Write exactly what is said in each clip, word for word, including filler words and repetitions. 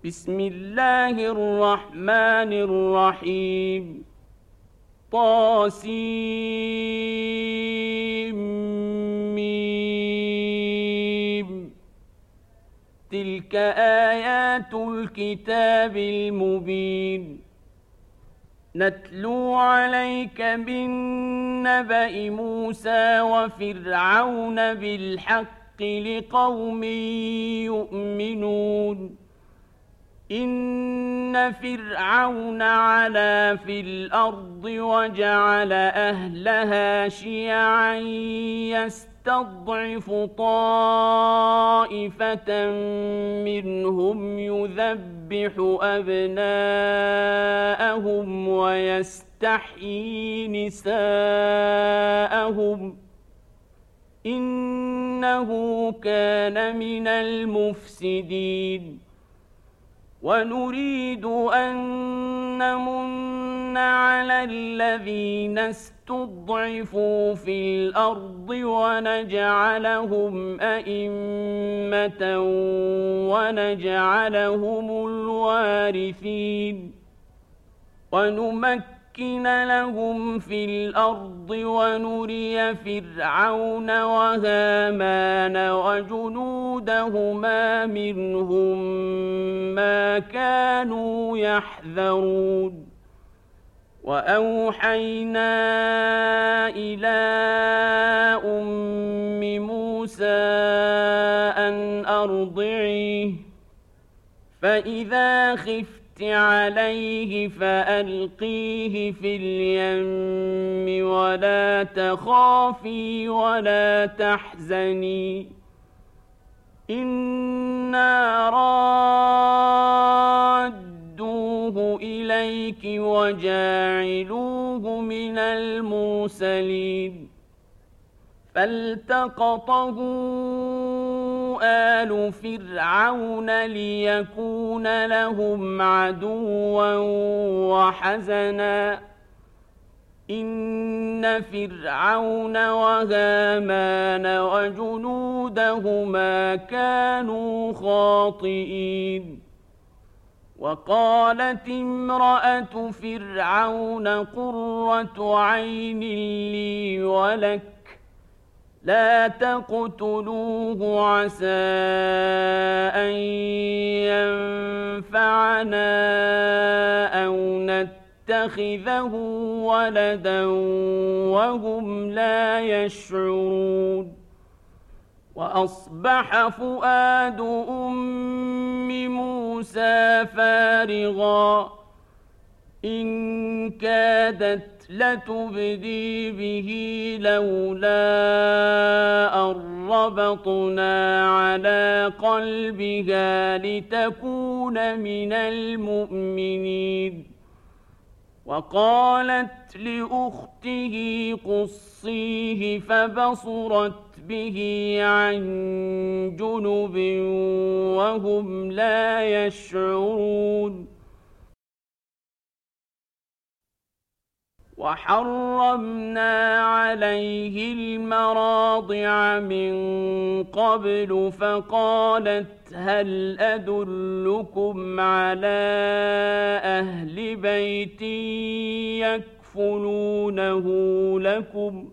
بسم الله الرحمن الرحيم. طاسيم. تلك آيات الكتاب المبين. نتلو عليك بالنبأ موسى وفرعون بالحق لقوم يؤمنون. إن فرعون علا في الأرض وجعل أهلها شيعا يستضعف طائفة منهم يذبح أبناءهم ويستحيي نساءهم إنه كان من المفسدين. ونريد أن نمن على الذين استضعفوا في الأرض ونجعلهم أئمة ونجعلهم الوارثين. ونمكن لهم في الأرض ونري فرعون وهامان وجنودهما منهم ما كانوا يحذرون. وأوحينا إلى أم موسى أن أرضعيه فإذا خفت عليه فألقيه في اليم ولا تخافي ولا تحزني إنا رادوه إليك وجاعلوه من المرسلين. فالتقطه آل فرعون ليكون لهم عدوا وحزنا إن فرعون وهامان وجنودهما كانوا خاطئين. وقالت امرأة فرعون قرة عين لي ولك لا تقتلوه عسى أن ينفعنا أو نتخذه ولدا وهم لا يشعرون. وأصبح فؤاد أم موسى فارغا إن كادت لتبدي به لولا أن ربطنا على قلبها لتكون من المؤمنين. وقالت لأخته قصيه فبصرت به عن جنب وهم لا يشعرون. وحرمنا عليه المراضع من قبل فقالت هل أدلكم على أهل بيت يكفلونه لكم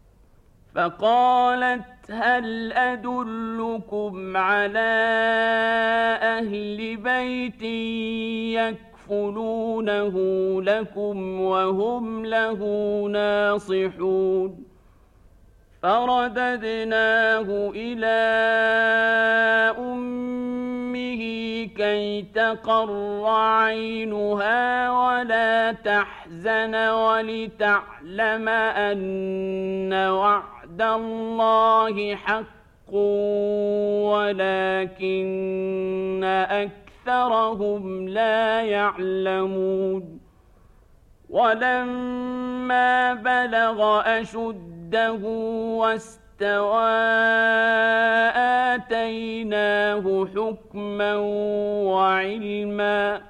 فقالت هل أدلكم على أهل بيت يكفلونه يكفلونه لكم وهم له ناصحون. فرددناه إلى أمه كي تقر عينها ولا تحزن ولتعلم أن وعد الله حق ولكن أكثر أكثرهم لا يعلمون. ولما بلغ أشده واستوى آتيناه حكما وعلما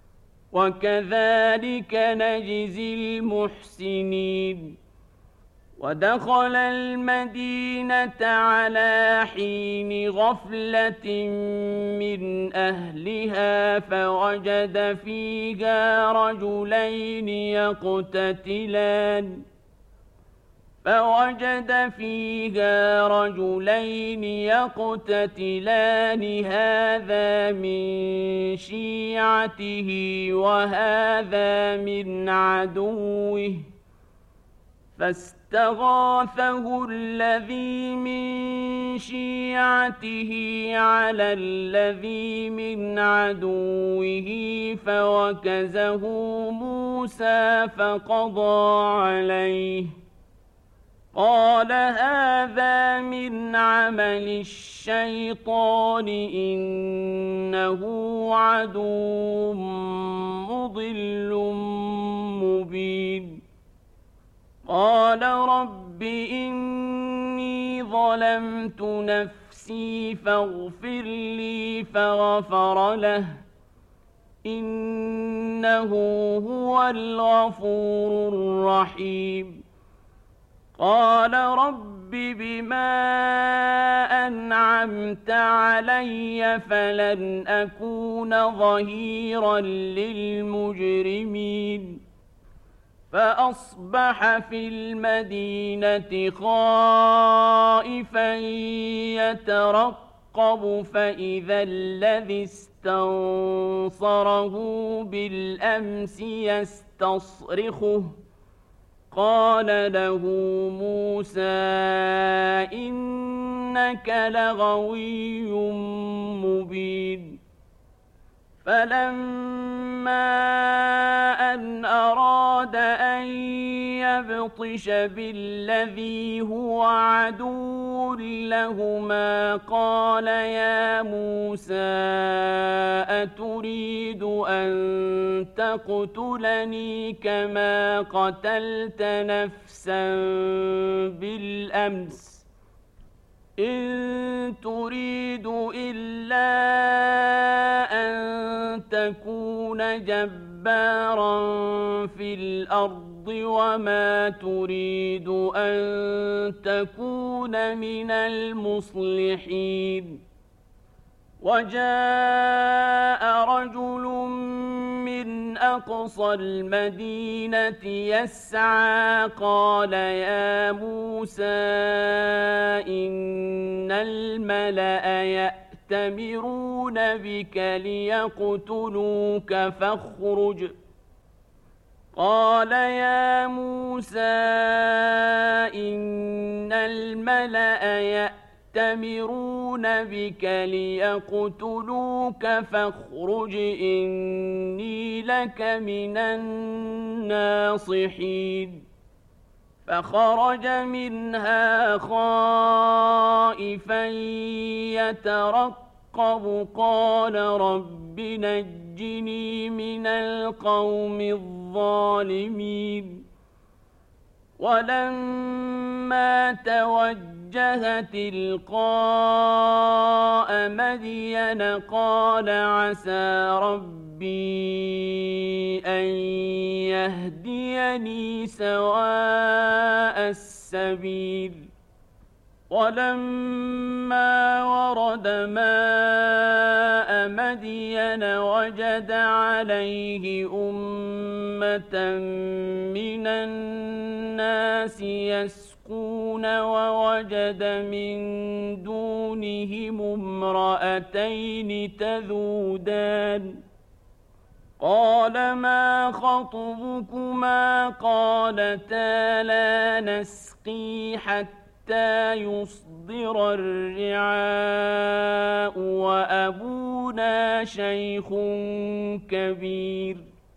وكذلك نجزي المحسنين. ودخل المدينة على حين غفلة من أهلها فوجد فيها رجلين يقتتلان فوجد فيها رجلين يقتتلان هذا من شيعته وهذا من عدوه فاستغاثه الذي من شيعته على الذي من عدوه فوكزه موسى فقضى عليه قال هذا من عمل الشيطان إنه عدو مضل مبين قال رب إني ظلمت نفسي فاغفر لي فغفر له إنه هو الغفور الرحيم قال رب بما أنعمت علي فلن أكون ظهيرا للمجرمين فأصبح في المدينة خائفا يترقب فإذا الذي استنصره بالأمس يستصرخه قال له موسى إنك لغوي مبين فلما أن أراد أن يبطش بالذي هو عدو لهما قال يا موسى أتريد أن تقتلني كما قتلت نفسا بالأمس إن تريد إلا أن تكون جبارا في الأرض وما تريد أن تكون من المصلحين وجاء رجل من أقصى المدينة يسعى قال يا موسى إن الملأ يأتمرون بك ليقتلوك فاخرج قال يا موسى إن الملأ يأتمرون بك ليقتلوك فاخرج إني لك من الناصحين فخرج منها خائفا يترقب قال رب نجني من القوم الظالمين ولما توجه تلقاء مدين قال عسى ربي أن يهديني سواء السبيل ولما ورد ماء مدين وجد عليه أمة من الناس يسقون ووجد من دونهم امرأتين تذودان قال ما خطبكما قالتا لا نسقي حتى يصدر الرعاء وأبونا شيخ كبير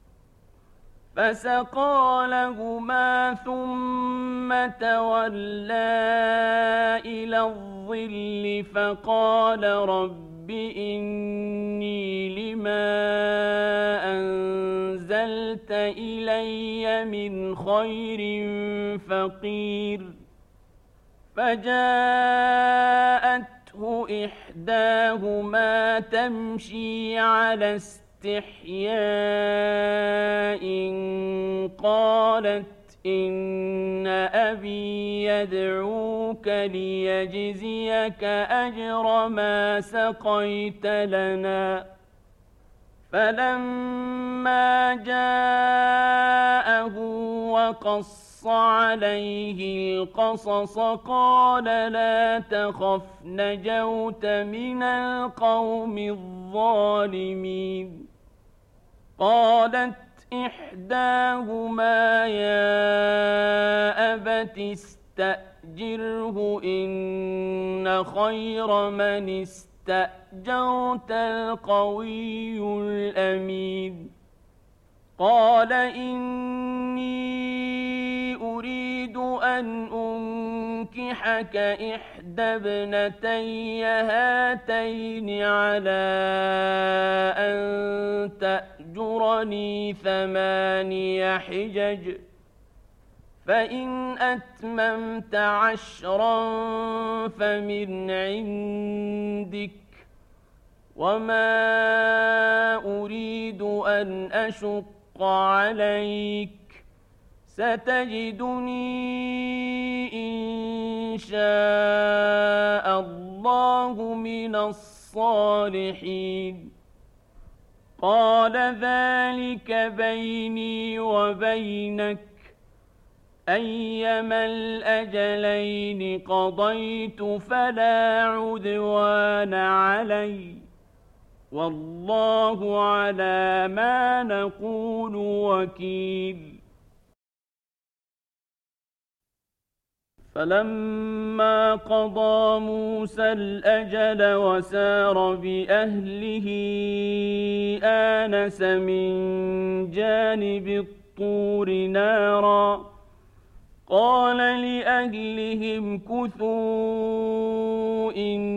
فسقى لهما ثم تولى إلى الظل فقال رب إني لما أنزلت إلي من خير فقير فجاءته إحداهما تمشي على استحياء قالت إن أبي يدعوك ليجزيك أجر ما سقيت لنا. فلما جاءه وقص عليه القصص قال لا تخف نجوت من القوم الظالمين. قالت إحداهما يا أبت استأجره إن خير من استأجرت القوي الأمين. قال إني أريد أن أنكحك إحدى ابنتي هاتين على أن تأجرني ثماني حجج فإن أتممت عشرا فمن عندك وما أريد أن أشق عليك ستجدني إن شاء الله من الصالحين. قال ذلك بيني وبينك أيما الأجلين قضيت فلا عدوان علي والله على ما نقول وكيل. فلما قضى موسى الأجل وسار بأهله آنس من جانب الطور نارا قال لأهلهم كثوا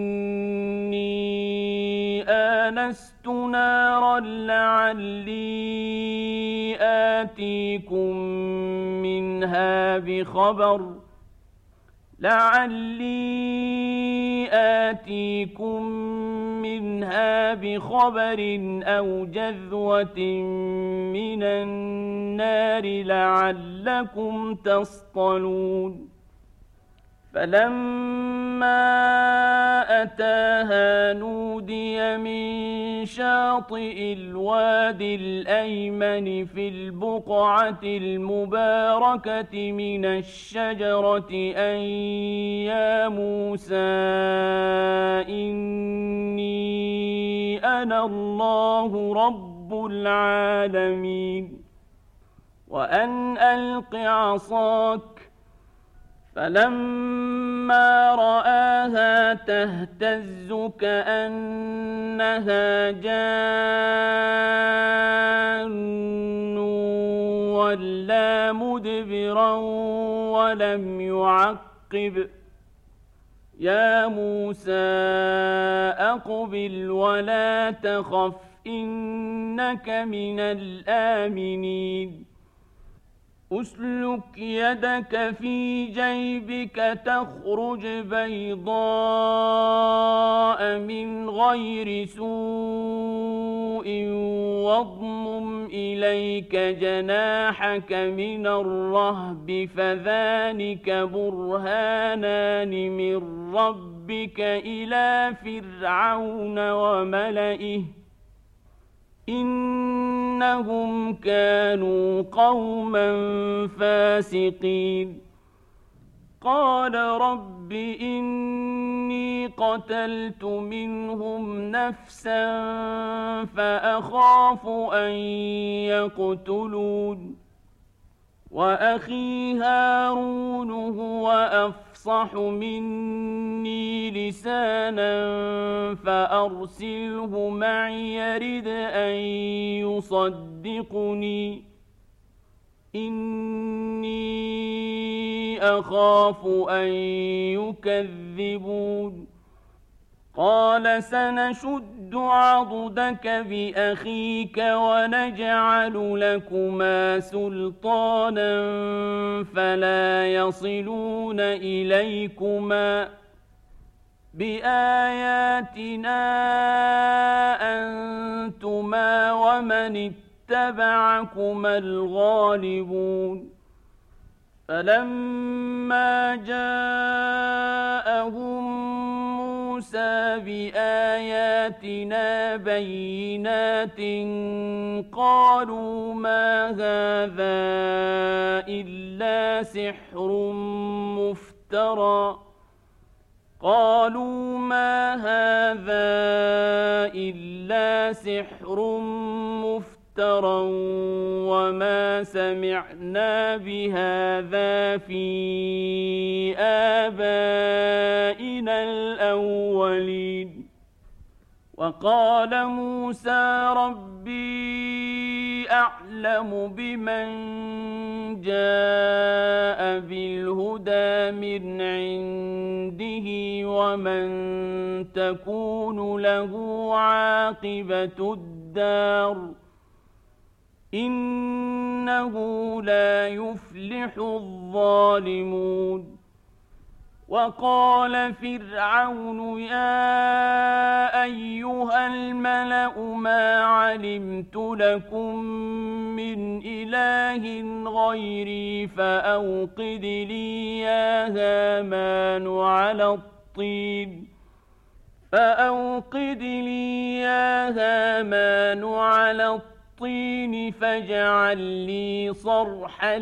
إني آنست نارا لعلي آتيكم منها بخبر لعلي آتيكم منها بخبر أو جذوة من النار لعلكم تصطلون. فلما أتاها نودي من شاطئ الوادي الأيمن في البقعة المباركة من الشجرة أن يا موسى إني أنا الله رب العالمين وأن ألق عصاك. فلما رآها تهتز كأنها جان ولا مدبرا ولم يعقب يا موسى أقبل ولا تخف إنك من الآمنين. أسلك يدك في جيبك تخرج بيضاء من غير سوء واضمم إليك جناحك من الرهب فذلك برهانان من ربك إلى فرعون وملئه إنهم كانوا قوما فاسقين. قال رب إني قتلت منهم نفسا فأخاف أن يقتلون وأخي هارون هو أفصح مني لسانا فأرسله معي يرد أن يصدقني إني أخاف أن يكذبون. قال سنشد عضدك بأخيك ونجعل لكما سلطانا فلا يصلون إليكما بآياتنا أنتما ومن اتبعكما الغالبون. فلما جاءهم موسى بآياتنا بينات قالوا ما هذا إلا سحر مفترى قالوا ما هذا إلا سحر مفترى وما سمعنا بهذا في آبائنا الأولين وقال موسى ربي أعلم بمن جاء بالهدى من عنده ومن تكون له عاقبة الدار إنه لا يفلح الظالمون وقال فرعون يا أيها الملأ ما علمت لكم من إله غيري فأوقد لي يا هامان على الطين فأوقد لي يا هامان على الطين الطين فاجعل لي صرحا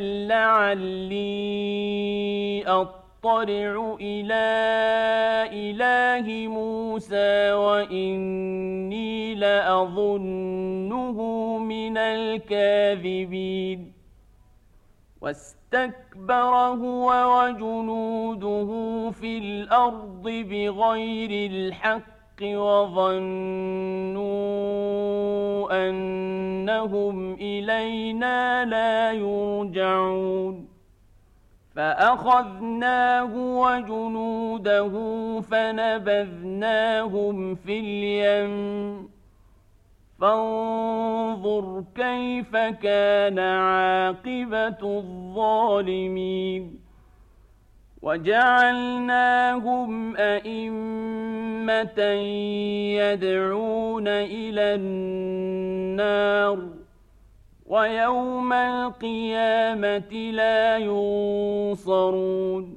لعلي أطلع إلى إله موسى وإني لأظنه من الكاذبين واستكبر هو وجنوده في الأرض بغير الحق وظنوا أنهم إلينا لا يرجعون فأخذناه وجنوده فنبذناهم في اليم فانظر كيف كان عاقبة الظالمين وجعلناهم أئمة يدعون إلى النار ويوم القيامة لا ينصرون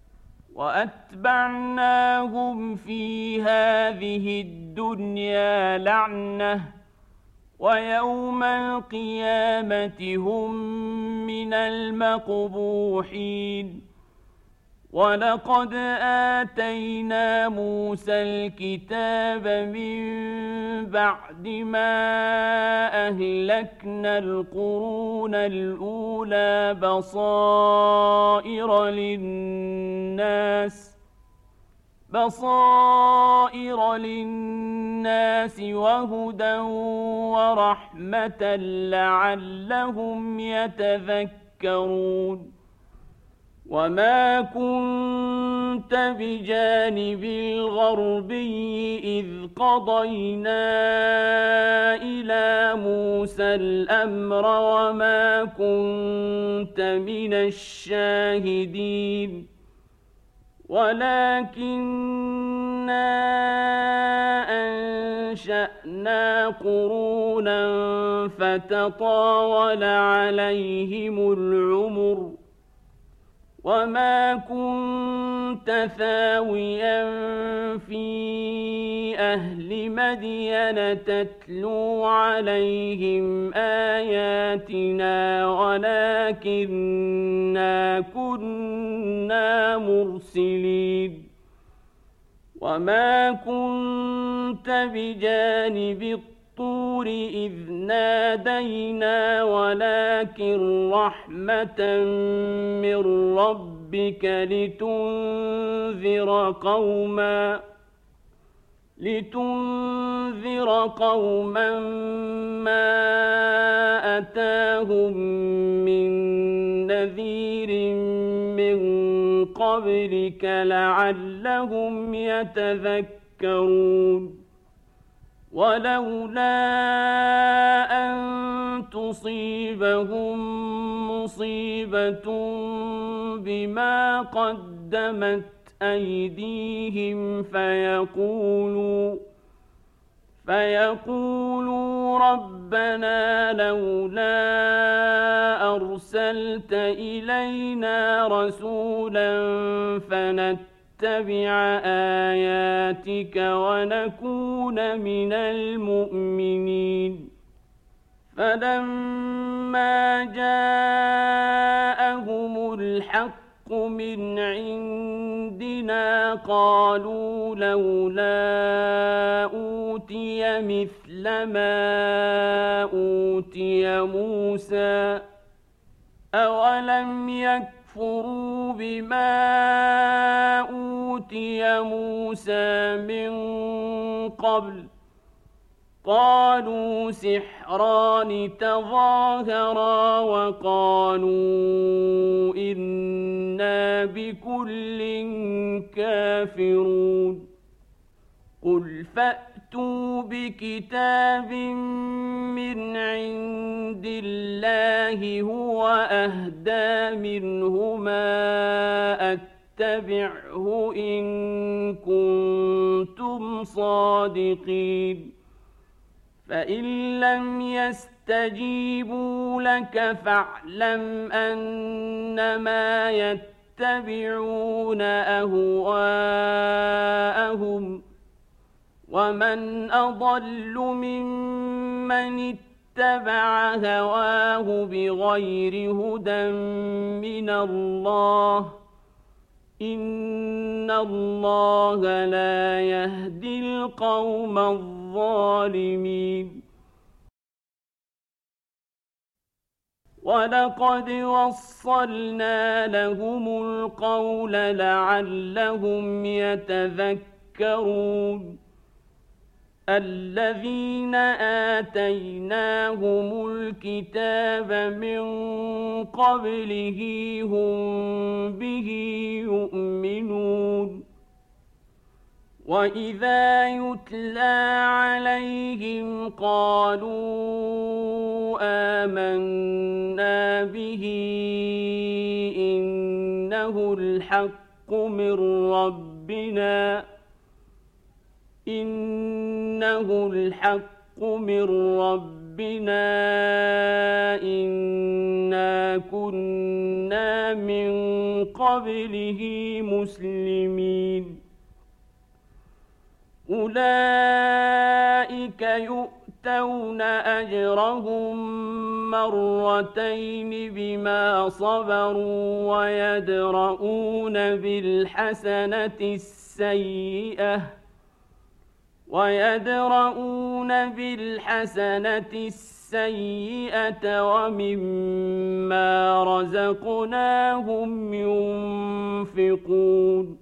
وأتبعناهم في هذه الدنيا لعنة ويوم القيامة هم من المقبوحين ولقد آتينا موسى الكتاب من بعد ما أهلكنا القرون الأولى بصائر للناس بصائر للناس وهدى ورحمة لعلهم يتذكرون وما كنت بجانب الغربي إذ قضينا إلى موسى الأمر وما كنت من الشاهدين ولكننا أنشأنا قرونا فتطاول عليهم العمر وما كنت ثاويا في أهل مدين تتلو عليهم آياتنا ولكننا كنا مرسلين وما كنت بجانب الطور إذ نادينا ولكن رحمة من ربك لتنذر قوما لتنذر قوما ما أتاهم من نذير من قبلك لعلهم يتذكرون ولولا أن تصيبهم مصيبة بما قدمت أيديهم فيقولوا فيقولوا ربنا لولا أرسلت أرسلت إلينا رسولا فنتبع آياتك ونكون من المؤمنين فلما جاءهم الحق من عندنا قالوا لولا أوتي مثل ما أوتي موسى أولم يكفروا بما أوتي موسى من قبل قالوا سحران تظاهرا وقالوا إنا بكل كافرون قل فأتوا بكتاب من عند الله هو أهدى منهما أتبعه إن كنتم صادقين فإن لم يستجيبوا لك فاعلم أنما يتبعون أهواءهم ومن أضل ممن اتبع هواه بغير هدى من الله إن الله لا يهدي القوم الظالمين ولقد وصلنا لهم القول لعلهم يتذكرون الذين آتيناهم الكتاب من قبله هم به يؤمنون وإذا يتلى عليهم قالوا آمنا به إنه الحق من ربنا إنه الحق من ربنا إنا كنا من قبله مسلمين أولئك يؤتون أجرهم مرتين بما صبروا ويدرؤون بالحسنة السيئة ويدرؤون بالحسنة السيئة ومما رزقناهم ينفقون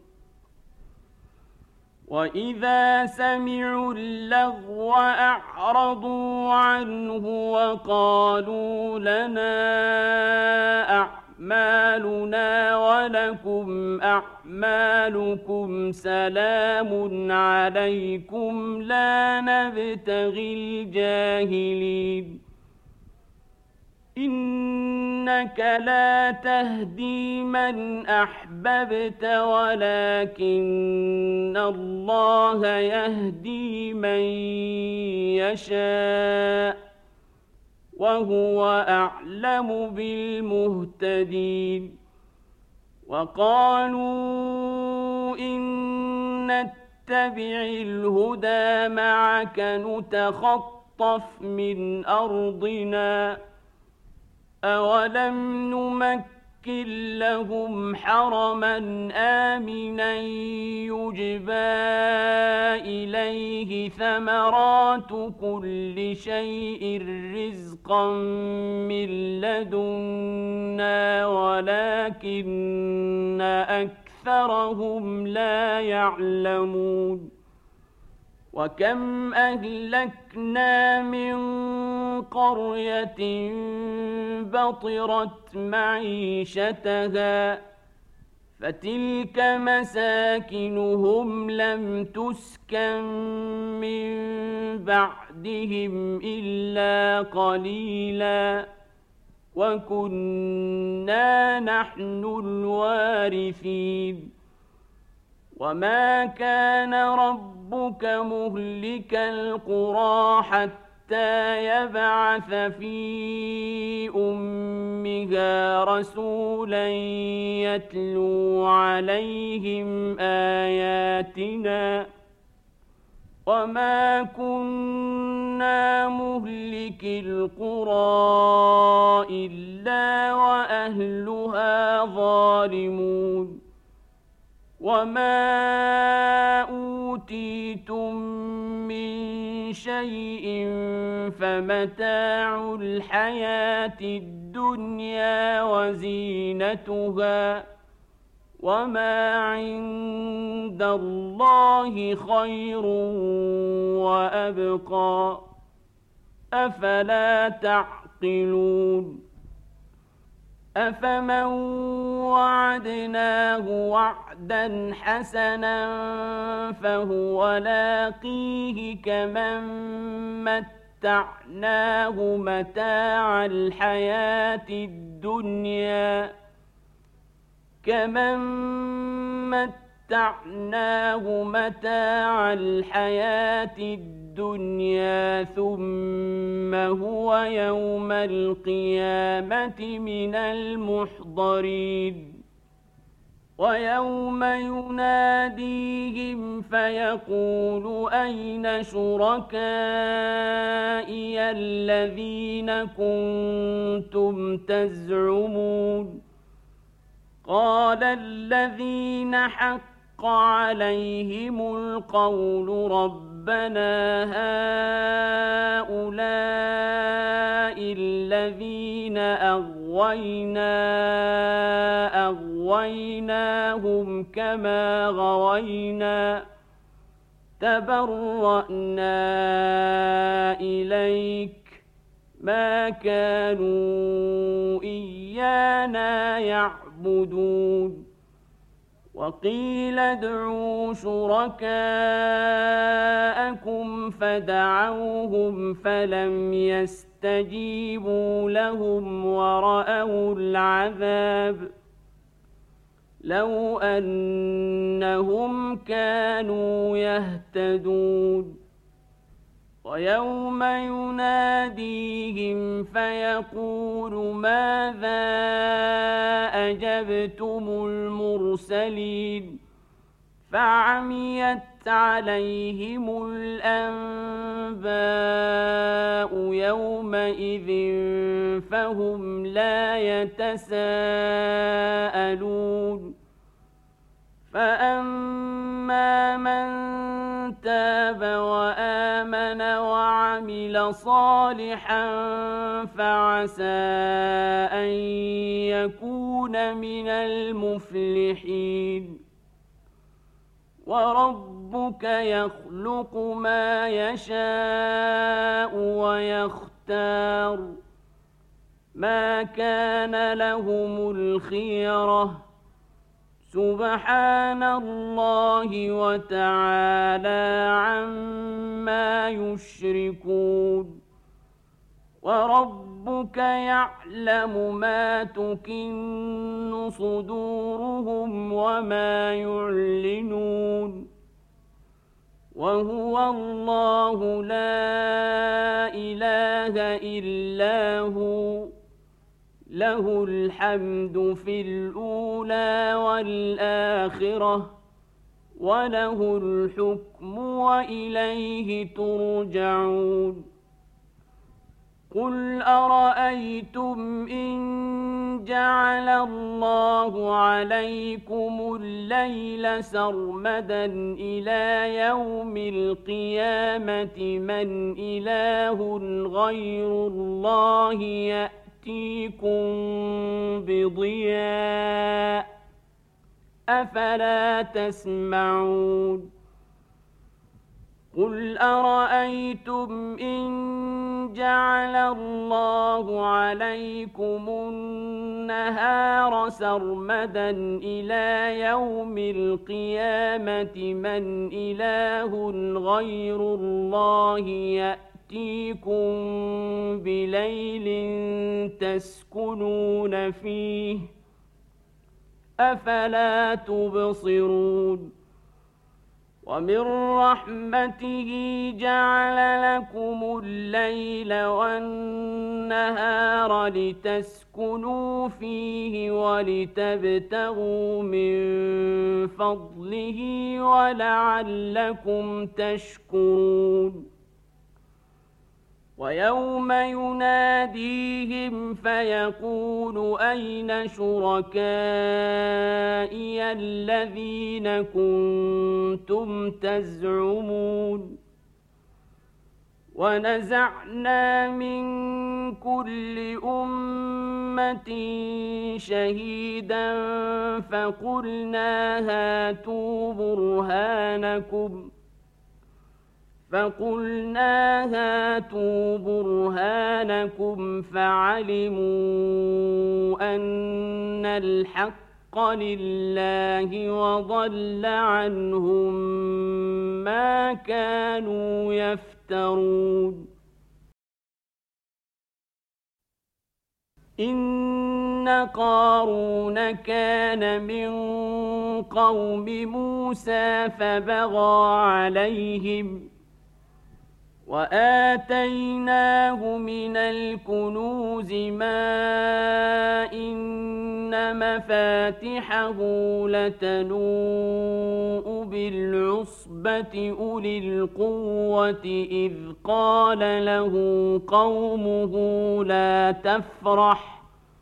وإذا سمعوا اللغو أعرضوا عنه وقالوا لنا أعمالنا ولكم أعمالكم سلام عليكم لا نبتغي الجاهلين إنك لا تهدي من أحببت ولكن الله يهدي من يشاء وهو أعلم بالمهتدين وقالوا إن نتبع الهدى معك نتخطف من أرضنا أولم نمكن لهم حرما آمنا يجبى إليه ثمرات كل شيء رزقا من لدنا ولكن أكثرهم لا يعلمون وكم أهلكنا من قرية بطرت معيشتها فتلك مساكنهم لم تسكن من بعدهم إلا قليلا وكنا نحن الوارثين وما كان ربك مهلك القرى حتى حتى يبعث في أمها رسولا يتلو عليهم آياتنا وما كنا مهلك القرى إلا وأهلها ظالمون وما أوتيتم من شيء فمتاع الحياة الدنيا وزينتها وما عند الله خير وأبقى أفلا تعقلون أفمن وعدناه وعدا حسنا فهو لاقيه كمن متعناه متاع الحياة الدنيا كمن متعناه متاع الحياة الدنيا ثم هو يوم القيامة من المحضرين ويوم يناديهم فيقول أين شركائي الذين كنتم تزعمون قال الذين حق عليهم القول ربنا هؤلاء الذين أغوينا أغويناهم كما غوينا تبرأنا إليك ما كانوا إيانا يعبدون وقيل ادعوا شركاءكم فدعوهم فلم يستجيبوا لهم ورأوا العذاب لو أنهم كانوا يهتدون ويوم يناديهم فيقول ماذا أجبتم المرسلين فعميت عليهم الأنباء يومئذ فهم لا يتساءلون فأما من تاب وآمن وعمل صالحا فعسى أن يكون من المفلحين وربك يخلق ما يشاء ويختار ما كان لهم الخيرة سبحان الله وتعالى عما يشركون وربك يعلم ما تكن صدورهم وما يعلنون وهو الله لا إله إلا هو له الحمد في الأولى والآخرة وله الحكم وإليه ترجعون قل أرأيتم إن جعل الله عليكم الليل سرمدا إلى يوم القيامة من إله غير الله يأتي يأتيكم بضياء أفلا تسمعون قل أرأيتم إن جعل الله عليكم النهار سرمدا إلى يوم القيامة من إله غير الله يأتيكم يأتيكم بليل تسكنون فيه أفلا تبصرون ومن رحمته جعل لكم الليل والنهار لتسكنوا فيه ولتبتغوا من فضله ولعلكم تشكرون ويوم يناديهم فيقول أين شركائي الذين كنتم تزعمون ونزعنا من كل أمة شهيدا فقلنا هاتوا برهانكم فقلنا هاتوا برهانكم فعلموا أن الحق لله وضل عنهم ما كانوا يفترون إن قارون كان من قوم موسى فبغى عليهم وآتيناه من الكنوز ما إن مفاتحه لتنوء بالعصبة أولي القوة إذ قال له قومه لا تفرح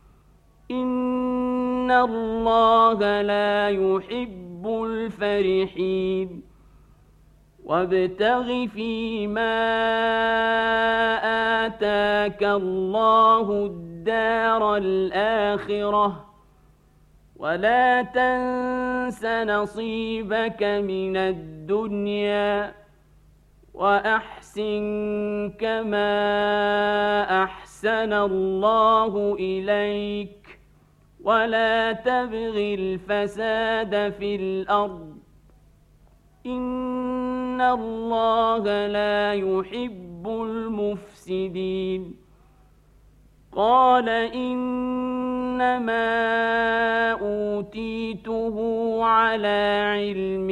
إن الله لا يحب الفرحين وابتغ فيما آتاك الله الدار الآخرة ولا تنس نصيبك من الدنيا وأحسن كما أحسن الله إليك ولا تبغ الفساد في الأرض إن الله لا يحب المفسدين قال إنما أوتيته على علم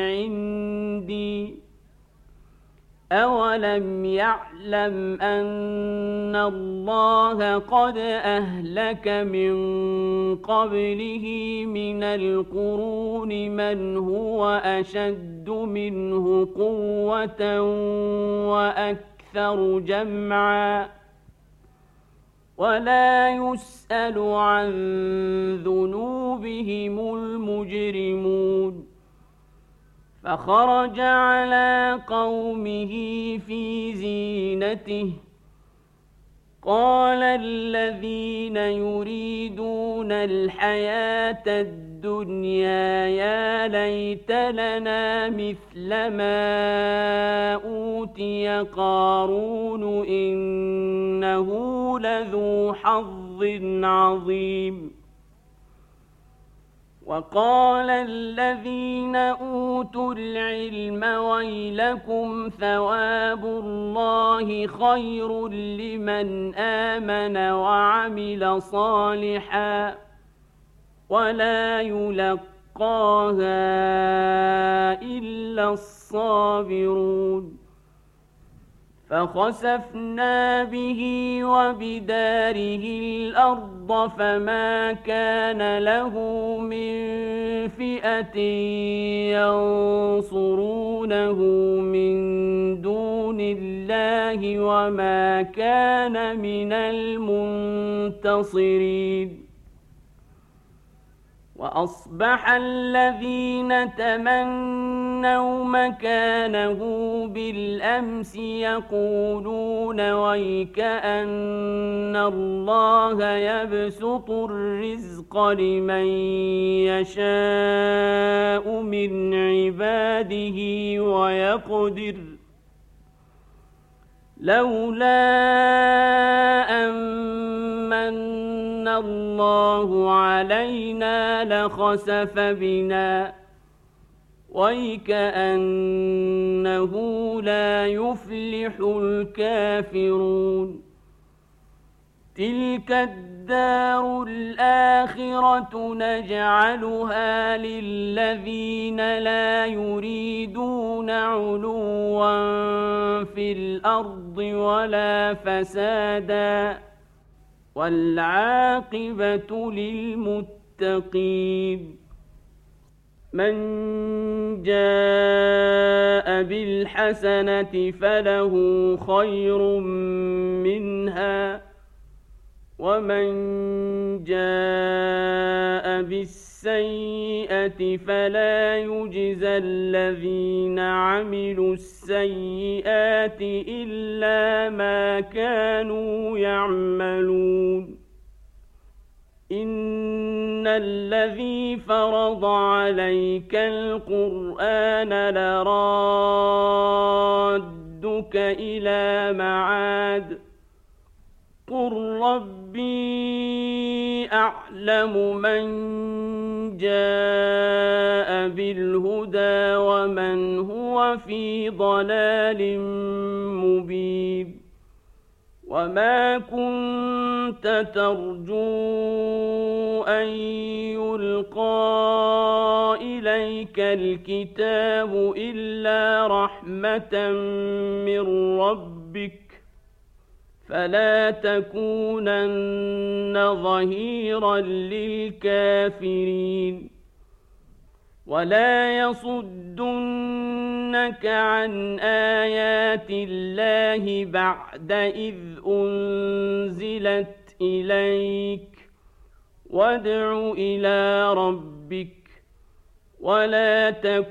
عندي أولم يعلم أن الله قد أهلك من قبله من القرون من هو أشد منه قوة وأكثر جمعا ولا يسأل عن ذنوبهم المجرمون فخرج على قومه في زينته قال الذين يريدون الحياة الدنيا يا ليت لنا مثل ما أوتي قارون إنه لذو حظ عظيم وقال الذين أوتوا العلم ويلكم ثواب الله خير لمن آمن وعمل صالحا ولا يلقاها إلا الصابرون فخسفنا به وبداره الأرض فما كان له من فئة ينصرونه من دون الله وما كان من المنتصرين وأصبح الذين تمنوا مكانه بالأمس يقولون ويكأن الله يبسط الرزق لمن يشاء من عباده ويقدر لولا أمن الله علينا لخسف بنا ويكأنه لا يفلح الكافرون تلك الدار الآخرة نجعلها للذين لا يريدون علوا في الأرض ولا فسادا والعاقبة للمتقين من جاء بالحسنة فله خير منها ومن جاء بالسيئة فلا يجزى الذين عملوا السيئات إلا ما كانوا يعملون إن الذي فرض عليك القرآن لرادك إلى معاد قل ربي أعلم من جاء بالهدى ومن هو في ضلال مبين وما كنت ترجو أن يلقى إليك الكتاب إلا رحمة من ربك فلا تكونن ظهيرا للكافرين ولا يصدنك عن آيات الله بعد إذ أنزلت إليك وادع إلى ربك ولا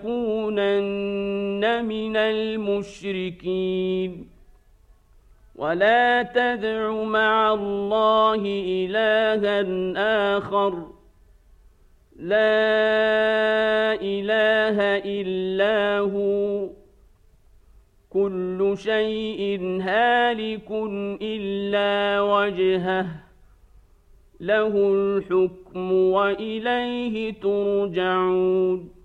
تكونن من المشركين ولا تدع مع الله إلها آخر لا إله إلا هو كل شيء هالك إلا وجهه له الحكم وإليه ترجعون